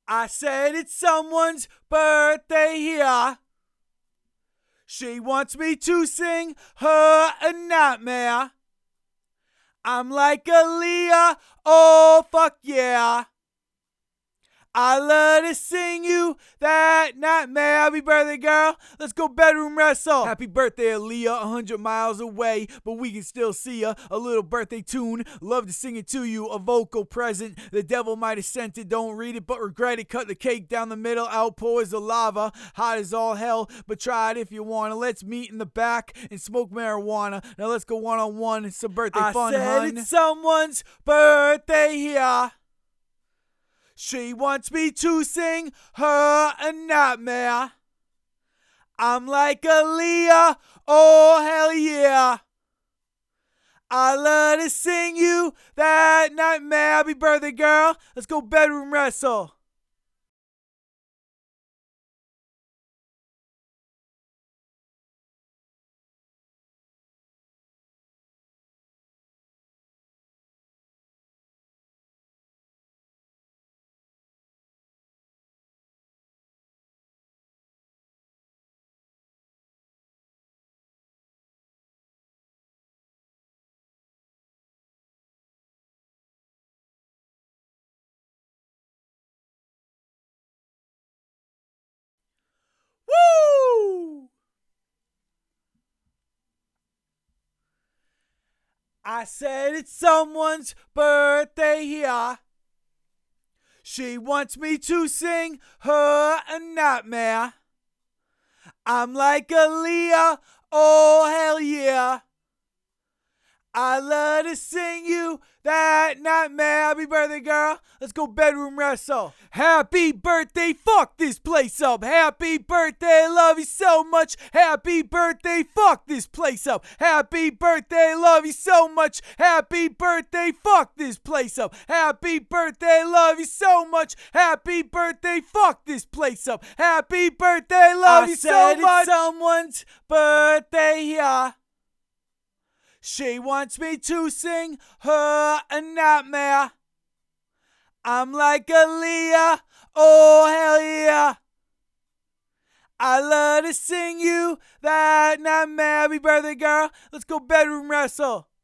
I said it's someone's birthday here. She wants me to sing her a nightmare. I'm like Aaliyah, oh fuck yeah. I love to sing you that nightmare. Happy birthday, girl. Let's go bedroom wrestle. Happy birthday, Aaliyah, 100 miles away, but we can still see ya. A little birthday tune, love to sing it to you. A vocal present, the devil might have sent it. Don't read it, but regret it. Cut the cake down the middle, out pours the lava. Hot as all hell, but try it if you wanna. Let's meet in the back and smoke marijuana. Now let's go one-on-one. It's some birthday fun, said hun. it's Someone's birthday here. She wants me to sing her a nightmare. I'm like Aaliyah, oh hell yeah. I love to sing you that nightmare. Happy birthday, girl. Let's go bedroom wrestle. Woo! I said it's someone's birthday here. She wants me to sing her a nightmare. I'm like Aaliyah, oh hell yeah. I love to sing you that nightmare. Happy birthday, girl. Let's go bedroom wrestle. Happy birthday, fuck this place up. Happy birthday, love you so much. Happy birthday, fuck this place up. Happy birthday, love you so much. Happy birthday, fuck this place up. Happy birthday, love you so much. Happy birthday, fuck this place up. Happy birthday, love you so much. It's someone's birthday here. She wants me to sing her a nightmare. I'm like Aaliyah, oh hell yeah. I love to sing you that nightmare. Happy birthday, girl. Let's go bedroom wrestle.